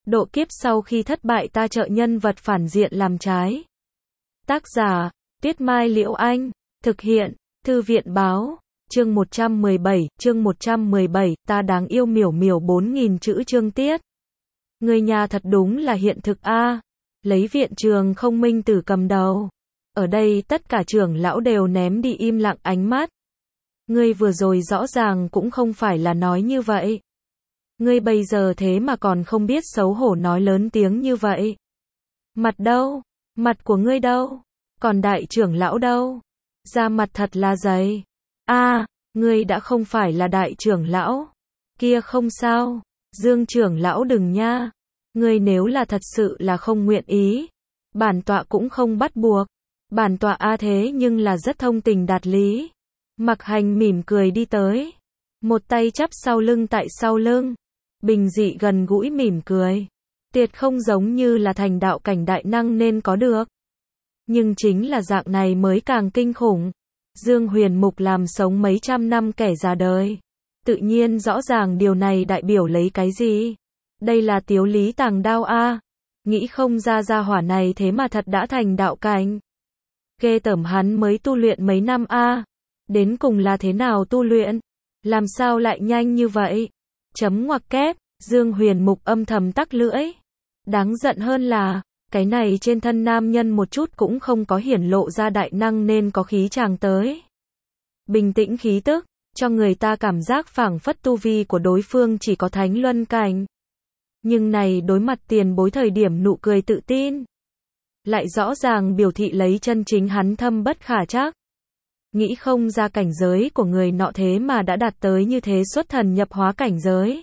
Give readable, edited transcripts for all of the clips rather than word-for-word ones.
Độ kiếp sau khi thất bại ta trợ nhân vật phản diện làm trái. Tác giả, Tuyết Mai Liễu Anh. Thực hiện, Thư viện Báo. Chương 117, ta đáng yêu miểu miểu 4000 chữ chương tiết. Người nhà thật đúng là hiện thực a. Lấy viện trường không minh tử cầm đầu. Ở đây tất cả trưởng lão đều ném đi im lặng ánh mắt. Ngươi vừa rồi rõ ràng cũng không phải là nói như vậy. Ngươi bây giờ thế mà còn không biết xấu hổ nói lớn tiếng như vậy. Mặt đâu? Mặt của ngươi đâu? Còn đại trưởng lão đâu? Da mặt thật là dày. Ngươi đã không phải là đại trưởng lão. Kia không sao. Dương trưởng lão đừng nha. Ngươi nếu là thật sự là không nguyện ý, bản tọa cũng không bắt buộc. Bản tọa thế nhưng là rất thông tình đạt lý. Mặc Hành mỉm cười đi tới. Một tay chắp sau lưng tại sau lưng. Bình dị gần gũi mỉm cười. Tuyệt không giống như là thành đạo cảnh đại năng nên có được. Nhưng chính là dạng này mới càng kinh khủng. Dương Huyền Mục làm sống mấy trăm năm kẻ già đời. Tự nhiên rõ ràng điều này đại biểu lấy cái gì. Đây là tiếu lý tàng đao a. Nghĩ không ra gia hỏa này thế mà thật đã thành đạo cảnh. Ghê tởm hắn mới tu luyện mấy năm a. Đến cùng là thế nào tu luyện? Làm sao lại nhanh như vậy? Chấm ngoặc kép, Dương Huyền Mục âm thầm tắc lưỡi. Đáng giận hơn là, cái này trên thân nam nhân một chút cũng không có hiển lộ ra đại năng nên có khí chàng tới. Bình tĩnh khí tức, cho người ta cảm giác phảng phất tu vi của đối phương chỉ có thánh luân cảnh. Nhưng này đối mặt tiền bối thời điểm nụ cười tự tin. Lại rõ ràng biểu thị lấy chân chính hắn thâm bất khả trắc. Nghĩ không ra cảnh giới của người nọ thế mà đã đạt tới như thế xuất thần nhập hóa cảnh giới.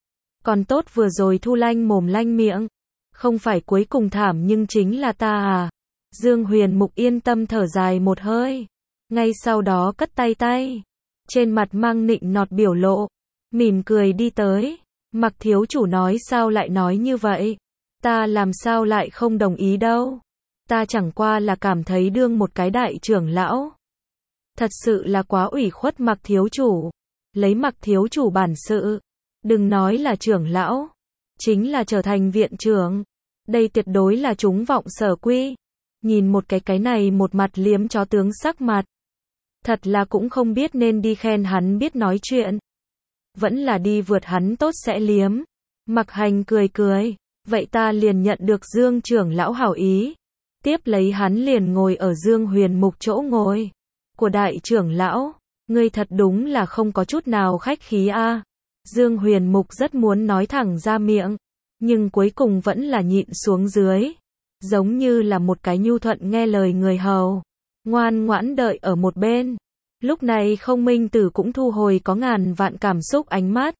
Còn tốt vừa rồi thu lanh mồm lanh miệng. Không phải cuối cùng thảm nhưng chính là ta à. Dương Huyền Mục yên tâm thở dài một hơi. Ngay sau đó cất tay. Trên mặt mang nịnh nọt biểu lộ. Mỉm cười đi tới. Mặc thiếu chủ nói sao lại nói như vậy. Ta làm sao lại không đồng ý đâu. Ta chẳng qua là cảm thấy đương một cái đại trưởng lão. Thật sự là quá ủy khuất Mặc thiếu chủ. Lấy Mặc thiếu chủ bản sự. Đừng nói là trưởng lão. Chính là trở thành viện trưởng. Đây tuyệt đối là chúng vọng sở quy. Nhìn một cái này một mặt liếm chó tướng sắc mặt. Thật là cũng không biết nên đi khen hắn biết nói chuyện. Vẫn là đi vượt hắn tốt sẽ liếm. Mặc Hành cười. Vậy ta liền nhận được Dương trưởng lão hảo ý. Tiếp lấy hắn liền ngồi ở Dương Huyền Mục chỗ ngồi của đại trưởng lão. Ngươi thật đúng là không có chút nào khách khí a. Dương Huyền Mục rất muốn nói thẳng ra miệng. Nhưng cuối cùng vẫn là nhịn xuống dưới. Giống như là một cái nhu thuận nghe lời người hầu. Ngoan ngoãn đợi ở một bên. Lúc này không minh tử cũng thu hồi có ngàn vạn cảm xúc ánh mắt.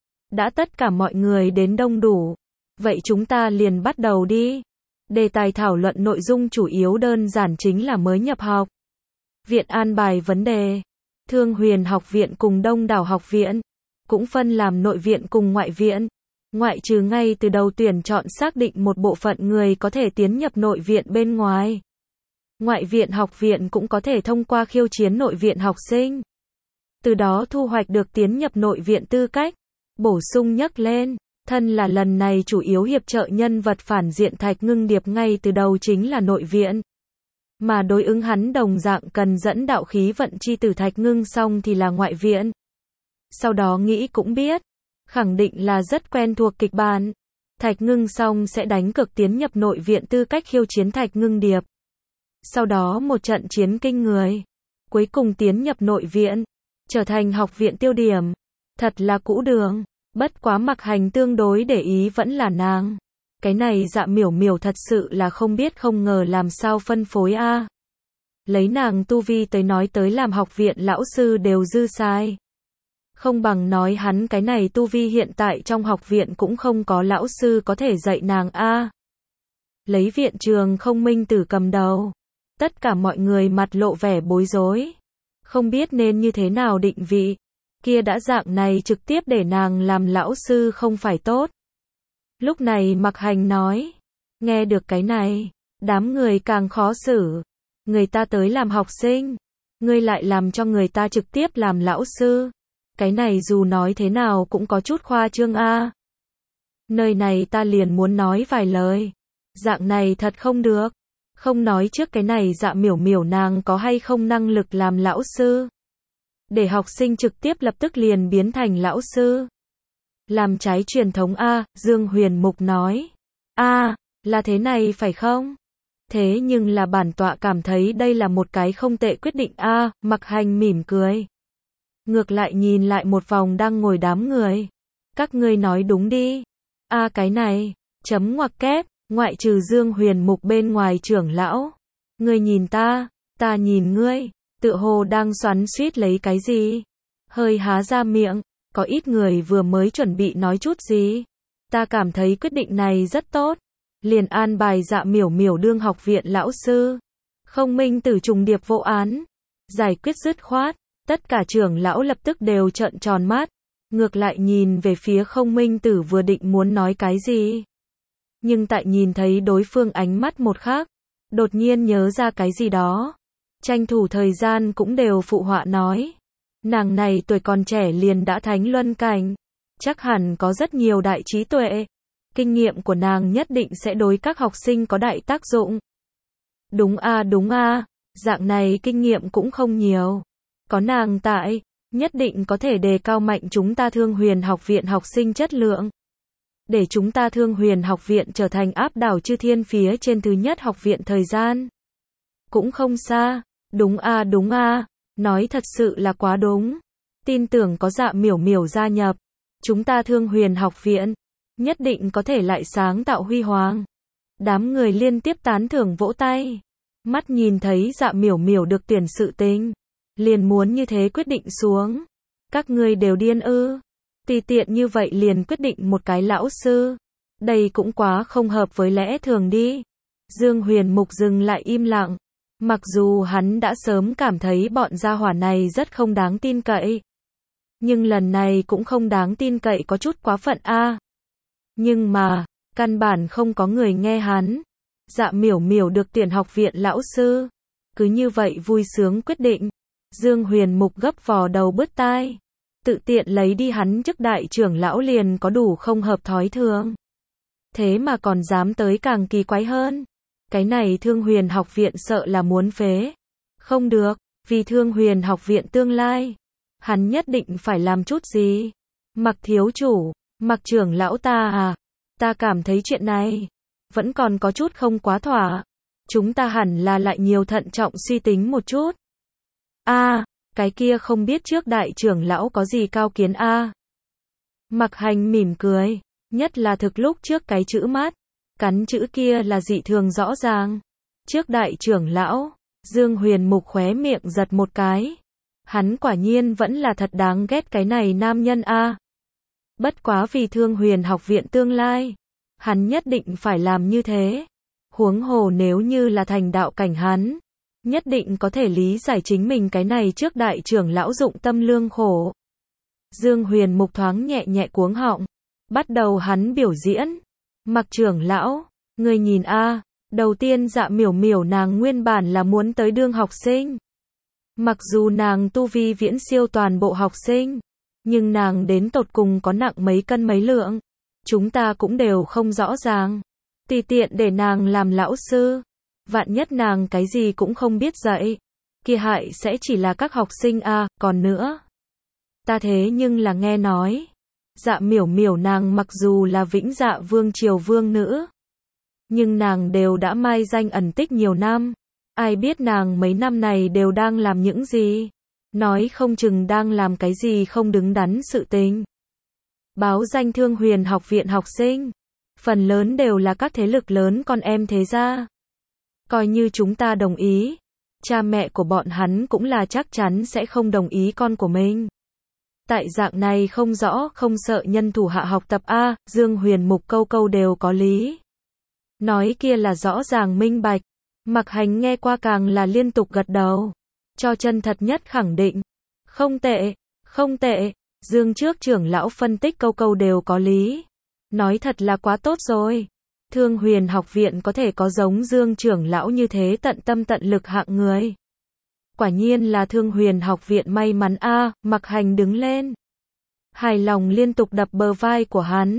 Đã tất cả mọi người đến đông đủ. Vậy chúng ta liền bắt đầu đi. Đề tài thảo luận nội dung chủ yếu đơn giản chính là mới nhập học. Viện an bài vấn đề. Thương Huyền học viện cùng Đông Đảo học viện. Cũng phân làm nội viện cùng ngoại viện. Ngoại trừ ngay từ đầu tuyển chọn xác định một bộ phận người có thể tiến nhập nội viện bên ngoài. Ngoại viện học viện cũng có thể thông qua khiêu chiến nội viện học sinh. Từ đó thu hoạch được tiến nhập nội viện tư cách. Bổ sung nhắc lên, thân là lần này chủ yếu hiệp trợ nhân vật phản diện Thạch Ngưng Điệp ngay từ đầu chính là nội viện. Mà đối ứng hắn đồng dạng cần dẫn đạo khí vận chi tử Thạch Ngưng xong thì là ngoại viện. Sau đó nghĩ cũng biết. Khẳng định là rất quen thuộc kịch bản. Thạch Ngưng xong sẽ đánh cược tiến nhập nội viện tư cách khiêu chiến Thạch Ngưng Điệp. Sau đó một trận chiến kinh người. Cuối cùng tiến nhập nội viện. Trở thành học viện tiêu điểm. Thật là cũ đường. Bất quá Mặc Hành tương đối để ý vẫn là nàng. Cái này Dạ Miểu Miểu thật sự là không biết không ngờ làm sao phân phối a. Lấy nàng tu vi tới nói tới làm học viện lão sư đều dư sai. Không bằng nói hắn cái này tu vi hiện tại trong học viện cũng không có lão sư có thể dạy nàng a. Lấy viện trường không minh tử cầm đầu. Tất cả mọi người mặt lộ vẻ bối rối. Không biết nên như thế nào định vị. Kia đã dạng này trực tiếp để nàng làm lão sư không phải tốt. Lúc này Mặc Hành nói. Nghe được cái này. Đám người càng khó xử. Người ta tới làm học sinh. Ngươi lại làm cho người ta trực tiếp làm lão sư. Cái này dù nói thế nào cũng có chút khoa trương a. Nơi này ta liền muốn nói vài lời. Dạng này thật không được. Không nói trước cái này Dạ Miểu Miểu nàng có hay không năng lực làm lão sư. Để học sinh trực tiếp lập tức liền biến thành lão sư. Làm trái truyền thống a, Dương Huyền Mục nói. A, là thế này phải không? Thế nhưng là bản tọa cảm thấy đây là một cái không tệ quyết định a, Mặc Hành mỉm cười. Ngược lại nhìn lại một vòng đang ngồi đám người. Các ngươi nói đúng đi. A cái này, chấm ngoặc kép, ngoại trừ Dương Huyền Mục bên ngoài trưởng lão. Ngươi nhìn ta nhìn ngươi, tựa hồ đang xoắn xuýt lấy cái gì. Hơi há ra miệng, có ít người vừa mới chuẩn bị nói chút gì. Ta cảm thấy quyết định này rất tốt. Liền an bài Dạ Miểu Miểu đương học viện lão sư. Không minh tử trùng điệp vô án. Giải quyết dứt khoát. Tất cả trưởng lão lập tức đều trợn tròn mắt. Ngược lại nhìn về phía không minh tử vừa định muốn nói cái gì. Nhưng tại nhìn thấy đối phương ánh mắt một khác. Đột nhiên nhớ ra cái gì đó. Tranh thủ thời gian cũng đều phụ họa nói. Nàng này tuổi còn trẻ liền đã thánh luân cảnh. Chắc hẳn có rất nhiều đại trí tuệ. Kinh nghiệm của nàng nhất định sẽ đối các học sinh có đại tác dụng. Đúng a, dạng này kinh nghiệm cũng không nhiều. Có nàng tại, nhất định có thể đề cao mạnh chúng ta Thương Huyền học viện học sinh chất lượng. Để chúng ta Thương Huyền học viện trở thành áp đảo chư thiên phía trên thứ nhất học viện thời gian. Cũng không xa, đúng a, nói thật sự là quá đúng. Tin tưởng có Dạ Miểu Miểu gia nhập, chúng ta Thương Huyền học viện nhất định có thể lại sáng tạo huy hoàng. Đám người liên tiếp tán thưởng vỗ tay. Mắt nhìn thấy Dạ Miểu Miểu được tuyển sự tình, liền muốn như thế quyết định xuống. Các ngươi đều điên ư? Tùy tiện như vậy liền quyết định một cái lão sư. Đây cũng quá không hợp với lẽ thường đi. Dương Huyền Mục dừng lại im lặng. Mặc dù hắn đã sớm cảm thấy bọn gia hỏa này rất không đáng tin cậy. Nhưng lần này cũng không đáng tin cậy có chút quá phận a. Nhưng mà, căn bản không có người nghe hắn. Dạ Miểu Miểu được tuyển học viện lão sư. Cứ như vậy vui sướng quyết định. Dương Huyền Mục gấp vò đầu bứt tai. Tự tiện lấy đi hắn chức đại trưởng lão liền có đủ không hợp thói thường. Thế mà còn dám tới càng kỳ quái hơn. Cái này Thương Huyền học viện sợ là muốn phế. Không được, vì Thương Huyền học viện tương lai. Hắn nhất định phải làm chút gì. Mặc thiếu chủ, Mặc trưởng lão ta cảm thấy chuyện này vẫn còn có chút không quá thỏa. Chúng ta hẳn là lại nhiều thận trọng suy tính một chút. Cái kia không biết trước đại trưởng lão có gì cao kiến Mặc Hành mỉm cười, nhất là thực lúc trước cái chữ mát, cắn chữ kia là dị thường rõ ràng. Trước đại trưởng lão, Dương Huyền Mục khóe miệng giật một cái. Hắn quả nhiên vẫn là thật đáng ghét cái này nam nhân Bất quá vì Thương Huyền học viện tương lai, hắn nhất định phải làm như thế. Huống hồ nếu như là thành đạo cảnh hắn, nhất định có thể lý giải chính mình cái này trước đại trưởng lão dụng tâm lương khổ. Dương Huyền Mục thoáng nhẹ nhẹ cuống họng, bắt đầu hắn biểu diễn. Mặc trưởng lão, người nhìn đầu tiên Dạ Miểu Miểu nàng nguyên bản là muốn tới đương học sinh. Mặc dù nàng tu vi viễn siêu toàn bộ học sinh, nhưng nàng đến tột cùng có nặng mấy cân mấy lượng, chúng ta cũng đều không rõ ràng. Tùy tiện để nàng làm lão sư, vạn nhất nàng cái gì cũng không biết dạy, kia hại sẽ chỉ là các học sinh còn nữa. Ta thế nhưng là nghe nói, Dạ Miểu Miểu nàng mặc dù là Vĩnh Dạ Vương triều vương nữ, nhưng nàng đều đã mai danh ẩn tích nhiều năm. Ai biết nàng mấy năm này đều đang làm những gì? Nói không chừng đang làm cái gì không đứng đắn sự tình. Báo danh Thương Huyền học viện học sinh, phần lớn đều là các thế lực lớn con em thế gia. Coi như chúng ta đồng ý, cha mẹ của bọn hắn cũng là chắc chắn sẽ không đồng ý con của mình. Tại dạng này không rõ không sợ nhân thủ hạ học tập Dương Huyền Mục câu câu đều có lý. Nói kia là rõ ràng minh bạch. Mặc Hành nghe qua càng là liên tục gật đầu, cho chân thật nhất khẳng định. Không tệ, không tệ. Dương trước trưởng lão phân tích câu câu đều có lý. Nói thật là quá tốt rồi. Thương Huyền học viện có thể có giống Dương trưởng lão như thế tận tâm tận lực hạng người. Quả nhiên là Thương Huyền học viện may mắn Mặc Hành đứng lên, hài lòng liên tục đập bờ vai của hắn.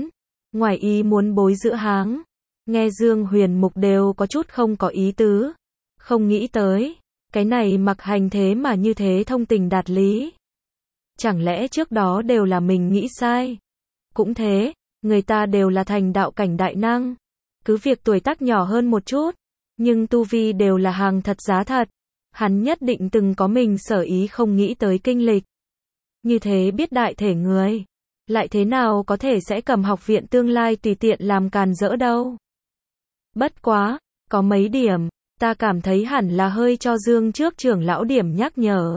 ngoài ý muốn bối giữa háng. Nghe Dương Huyền Mục đều có chút không có ý tứ. Không nghĩ tới, cái này Mặc Hành thế mà như thế thông tình đạt lý. Chẳng lẽ trước đó đều là mình nghĩ sai? Cũng thế, người ta đều là thành đạo cảnh đại năng. Cứ việc tuổi tác nhỏ hơn một chút, nhưng tu vi đều là hàng thật giá thật. Hắn nhất định từng có mình sở ý không nghĩ tới kinh lịch. Như thế biết đại thể người, lại thế nào có thể sẽ cầm học viện tương lai tùy tiện làm càn rỡ đâu. Bất quá, có mấy điểm, ta cảm thấy hẳn là hơi cho Dương trước trưởng lão điểm nhắc nhở.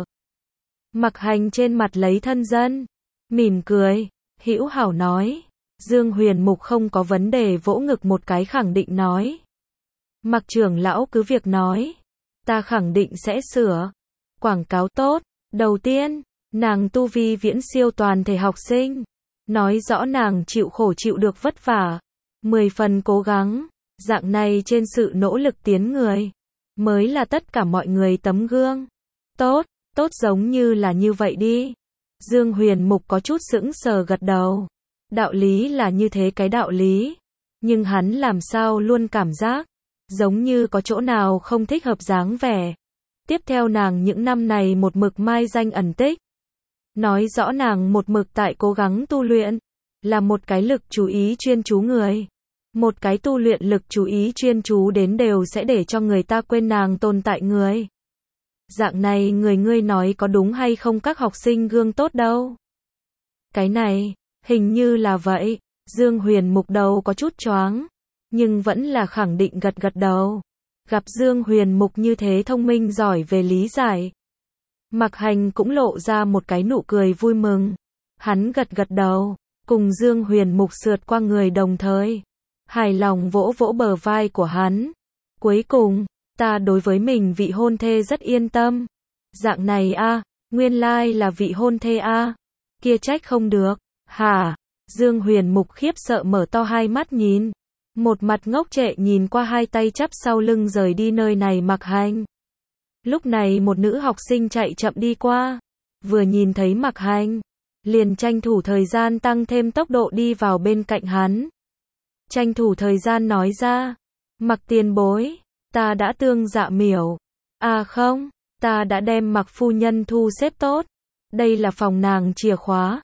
Mặc Hành trên mặt lấy thân dân, mỉm cười, hữu hảo nói. Dương Huyền Mục không có vấn đề vỗ ngực một cái khẳng định nói. Mặc trưởng lão cứ việc nói, ta khẳng định sẽ sửa. Quảng cáo tốt, đầu tiên, nàng tu vi viễn siêu toàn thể học sinh. Nói rõ nàng chịu khổ chịu được vất vả, 10 phần cố gắng, dạng này trên sự nỗ lực tiến người, mới là tất cả mọi người tấm gương. Tốt, tốt giống như là như vậy đi. Dương Huyền Mục có chút sững sờ gật đầu. Đạo lý là như thế cái đạo lý. Nhưng hắn làm sao luôn cảm giác, giống như có chỗ nào không thích hợp dáng vẻ. Tiếp theo nàng những năm này một mực mai danh ẩn tích. Nói rõ nàng một mực tại cố gắng tu luyện, là một cái lực chú ý chuyên chú người. Một cái tu luyện lực chú ý chuyên chú đến đều sẽ để cho người ta quên nàng tồn tại người. Dạng này người ngươi nói có đúng hay không các học sinh gương tốt đâu. Cái này, hình như là vậy. Dương Huyền Mục đầu có chút choáng, nhưng vẫn là khẳng định gật gật đầu. Gặp Dương Huyền Mục như thế thông minh giỏi về lý giải. Mặc Hành cũng lộ ra một cái nụ cười vui mừng. Hắn gật gật đầu, cùng Dương Huyền Mục sượt qua người đồng thời. Hài lòng vỗ vỗ bờ vai của hắn. Cuối cùng, ta đối với mình vị hôn thê rất yên tâm. Dạng này a, nguyên lai là vị hôn thê a. Kia trách không được. Hả? Dương Huyền Mục khiếp sợ mở to hai mắt nhìn. Một mặt ngốc trệ nhìn qua hai tay chắp sau lưng rời đi nơi này Mặc Hành. Lúc này một nữ học sinh chạy chậm đi qua. Vừa nhìn thấy Mặc Hành, liền tranh thủ thời gian tăng thêm tốc độ đi vào bên cạnh hắn. Tranh thủ thời gian nói ra. Mặc tiền bối, ta đã tương dạ miểu. À không, ta đã đem Mặc phu nhân thu xếp tốt. Đây là phòng nàng chìa khóa.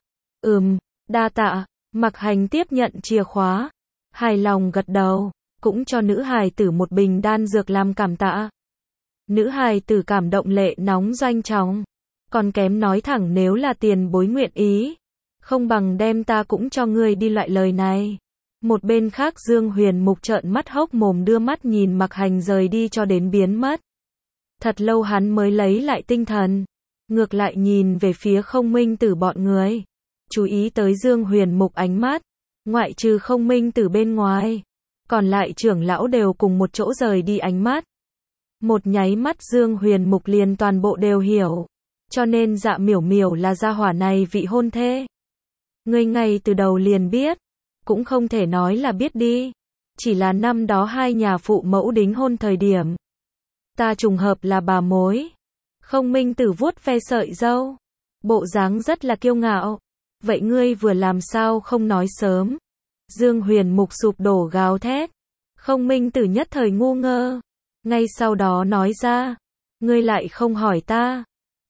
Đa tạ. Mặc Hành tiếp nhận chìa khóa. Hài lòng gật đầu, cũng cho nữ hài tử một bình đan dược làm cảm tạ. Nữ hài tử cảm động lệ nóng doanh trọng. Còn kém nói thẳng nếu là tiền bối nguyện ý, không bằng đem ta cũng cho ngươi đi loại lời này. Một bên khác Dương Huyền Mục trợn mắt hốc mồm đưa mắt nhìn Mặc Hành rời đi cho đến biến mất. Thật lâu hắn mới lấy lại tinh thần. Ngược lại nhìn về phía Không Minh Tử bọn người. Chú ý tới Dương Huyền Mục ánh mắt. Ngoại trừ Không Minh Tử bên ngoài, còn lại trưởng lão đều cùng một chỗ rời đi ánh mắt. Một nháy mắt Dương Huyền Mục liền toàn bộ đều hiểu. Cho nên Dạ Miểu Miểu là gia hỏa này vị hôn thê. Ngươi ngay từ đầu liền biết. Cũng không thể nói là biết đi. Chỉ là năm đó hai nhà phụ mẫu đính hôn thời điểm. Ta trùng hợp là bà mối. Không Minh Tử vuốt ve sợi râu. Bộ dáng rất là kiêu ngạo. Vậy ngươi vừa làm sao không nói sớm? Dương Huyền Mục sụp đổ gào thét. Không Minh Tử nhất thời ngu ngơ. Ngay sau đó nói ra. Ngươi lại không hỏi ta.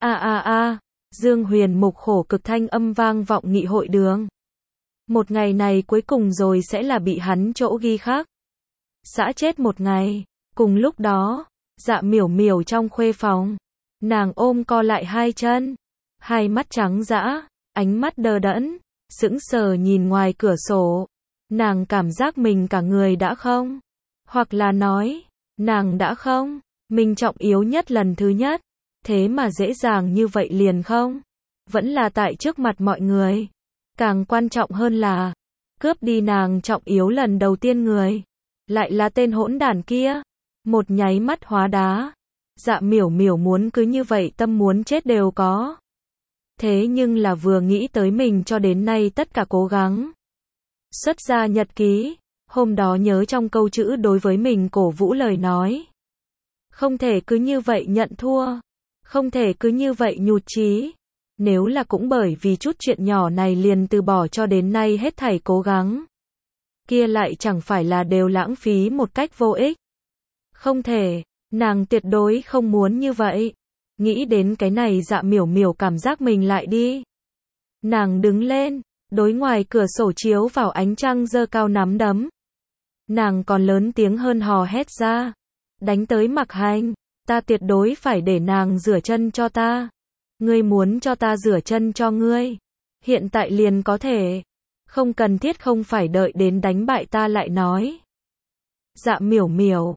Dương Huyền Mục khổ cực thanh âm vang vọng nghị hội đường. Một ngày này cuối cùng rồi sẽ là bị hắn chỗ ghi khắc. Xã chết một ngày. Cùng lúc đó, Dạ Miểu Miểu trong khuê phòng. Nàng ôm co lại hai chân. Hai mắt trắng dã. Ánh mắt đờ đẫn, sững sờ nhìn ngoài cửa sổ. Nàng cảm giác mình cả người đã không. Hoặc là nói, nàng đã không. Mình trọng yếu nhất lần thứ nhất. Thế mà dễ dàng như vậy liền không. Vẫn là tại trước mặt mọi người. Càng quan trọng hơn là, cướp đi nàng trọng yếu lần đầu tiên người. Lại là tên hỗn đản kia. Một nháy mắt hóa đá. Dạ Miểu Miểu muốn cứ như vậy tâm muốn chết đều có. Thế nhưng là vừa nghĩ tới mình cho đến nay tất cả cố gắng. Xuất ra nhật ký, hôm đó nhớ trong câu chữ đối với mình cổ vũ lời nói. Không thể cứ như vậy nhận thua. Không thể cứ như vậy nhụt chí. Nếu là cũng bởi vì chút chuyện nhỏ này liền từ bỏ cho đến nay hết thảy cố gắng. kia lại chẳng phải là đều lãng phí một cách vô ích. Không thể, nàng tuyệt đối không muốn như vậy. Nghĩ đến cái này Dạ Miểu Miểu cảm giác mình lại đi. Nàng đứng lên, đối ngoài cửa sổ chiếu vào ánh trăng giơ cao nắm đấm. Nàng còn lớn tiếng hơn hò hét ra. Đánh tới Mặc Hành, ta tuyệt đối phải để nàng rửa chân cho ta. Ngươi muốn cho ta rửa chân cho ngươi. Hiện tại liền có thể. Không cần thiết không phải đợi đến đánh bại ta lại nói. Dạ Miểu Miểu,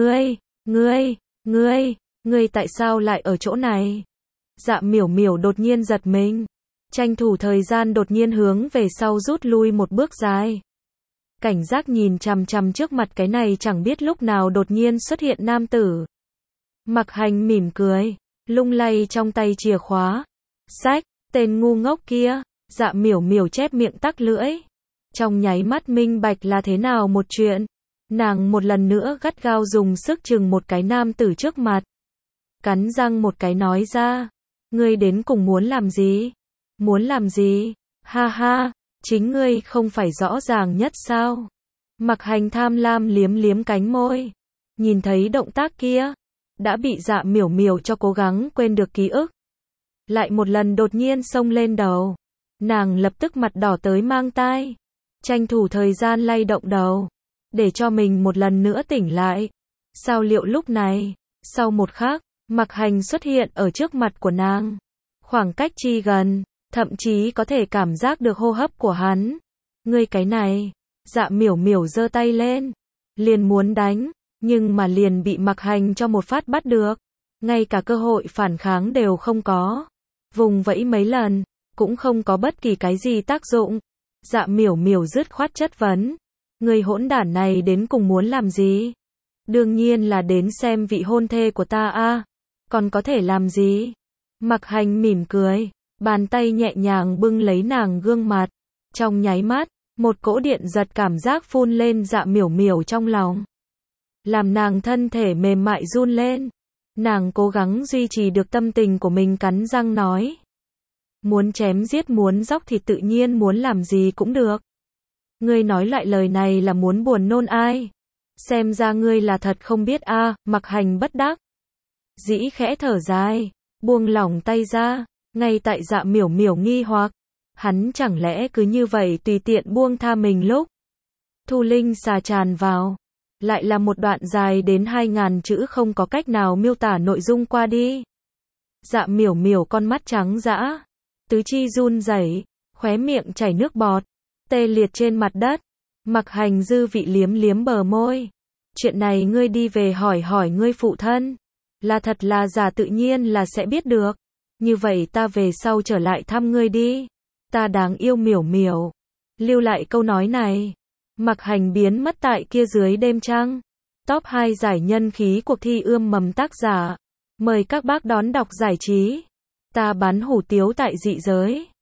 ngươi tại sao lại ở chỗ này? Dạ Miểu Miểu đột nhiên giật mình. Tranh thủ thời gian đột nhiên hướng về sau rút lui một bước dài. Cảnh giác nhìn chằm chằm trước mặt cái này chẳng biết lúc nào đột nhiên xuất hiện nam tử. Mặc Hành mỉm cười, lung lay trong tay chìa khóa. Sách, tên ngu ngốc kia. Dạ Miểu Miểu chép miệng tắc lưỡi. Trong nháy mắt minh bạch là thế nào một chuyện. Nàng một lần nữa gắt gao dùng sức chừng một cái nam tử trước mặt. Cắn răng một cái nói ra. Ngươi đến cùng muốn làm gì? Muốn làm gì? Ha ha, chính ngươi không phải rõ ràng nhất sao? Mặc Hành tham lam liếm liếm cánh môi. Nhìn thấy động tác kia, đã bị Dạ Miểu Miểu cho cố gắng quên được ký ức. Lại một lần đột nhiên xông lên đầu. Nàng lập tức mặt đỏ tới mang tai. Tranh thủ thời gian lay động đầu. Để cho mình một lần nữa tỉnh lại. Sao liệu lúc này, sau một khắc, Mặc Hành xuất hiện ở trước mặt của nàng. Khoảng cách chi gần, thậm chí có thể cảm giác được hô hấp của hắn. Ngươi cái này, Dạ Miểu Miểu giơ tay lên. Liền muốn đánh, nhưng mà liền bị Mặc Hành cho một phát bắt được. Ngay cả cơ hội phản kháng đều không có. Vùng vẫy mấy lần, cũng không có bất kỳ cái gì tác dụng. Dạ Miểu Miểu dứt khoát chất vấn. Người hỗn đản này đến cùng muốn làm gì? Đương nhiên là đến xem vị hôn thê của ta a. Còn có thể làm gì? Mặc Hành mỉm cười, bàn tay nhẹ nhàng bưng lấy nàng gương mặt. Trong nháy mắt, một cỗ điện giật cảm giác phun lên Dạ Miểu Miểu trong lòng. Làm nàng thân thể mềm mại run lên. Nàng cố gắng duy trì được tâm tình của mình, cắn răng nói. Muốn chém giết muốn dóc thì tự nhiên muốn làm gì cũng được. Ngươi nói lại lời này là muốn buồn nôn ai? Xem ra ngươi là thật không biết a. Mặc Hành bất đắc dĩ khẽ thở dài, buông lỏng tay ra. Ngay tại Dạ Miểu Miểu nghi hoặc, hắn chẳng lẽ cứ như vậy tùy tiện buông tha mình lúc Thu Linh xà tràn vào. Lại là một đoạn dài đến 2000 chữ không có cách nào miêu tả nội dung qua đi. Dạ Miểu Miểu con mắt trắng dã, tứ chi run rẩy, khóe miệng chảy nước bọt, tê liệt trên mặt đất. Mặc Hành dư vị liếm liếm bờ môi. Chuyện này ngươi đi về hỏi hỏi ngươi phụ thân. Là thật là giả tự nhiên là sẽ biết được. Như vậy ta về sau trở lại thăm ngươi đi. Ta đáng yêu Miểu Miểu. Lưu lại câu nói này. Mặc Hành biến mất tại kia dưới đêm trăng. Top 2 giải nhân khí cuộc thi ươm mầm tác giả. Mời các bác đón đọc giải trí. Ta bán hủ tiếu tại dị giới.